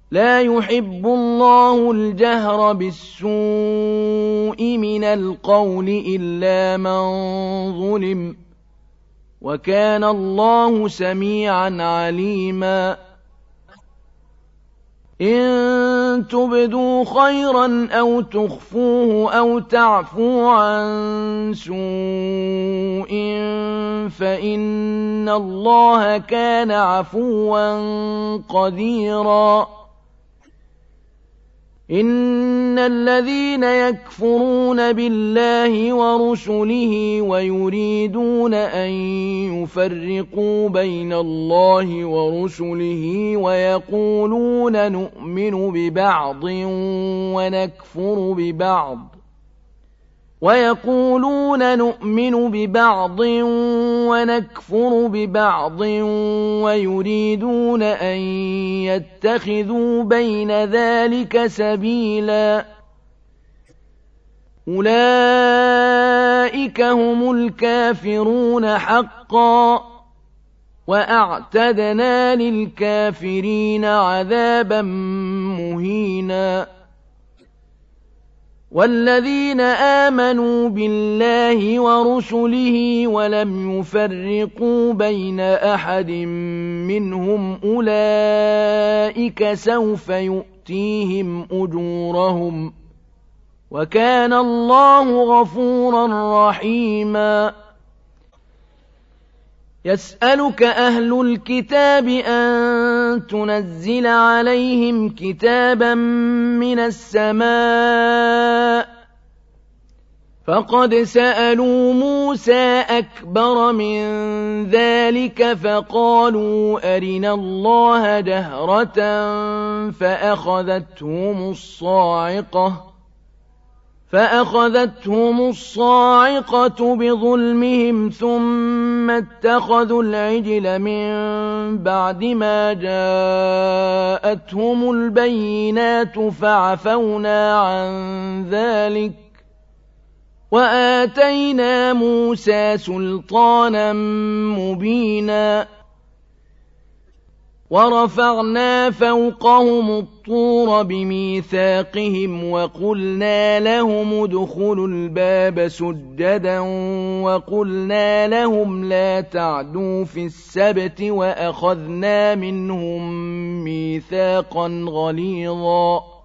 لا يحب الله الجهر بالسوء من القول إلا من ظلم وكان الله سميعا عليما إن تبدوا خيرا أو تخفوه أو تعفوا عن سوء فإن الله كان عفوا قديرا إن الذين يكفرون بالله ورسله ويريدون أن يفرقوا بين الله ورسله ويقولون نؤمن ببعض ونكفر ببعض ويريدون أن يتخذوا بين ذلك سبيلا أولئك هم الكافرون حقا وأعتدنا للكافرين عذابا مهينا والذين آمنوا بالله ورسله ولم يفرقوا بين أحد منهم أولئك سوف يؤتيهم أجورهم وكان الله غفورا رحيما يسألك أهل الكتاب أن تنزل عليهم كتابا من السماء فقد سألوا موسى أكبر من ذلك فقالوا أرنا الله جهرة فأخذتهم الصاعقة بظلمهم ثم اتخذوا العجل من بعد ما جاءتهم البينات فعفونا عن ذلك وآتينا موسى سلطانا مبينا ورفعنا فوقهم الطور بميثاقهم وقلنا لهم ادخلوا الباب سجدا وقلنا لهم لا تعدوا في السبت وأخذنا منهم ميثاقا غليظا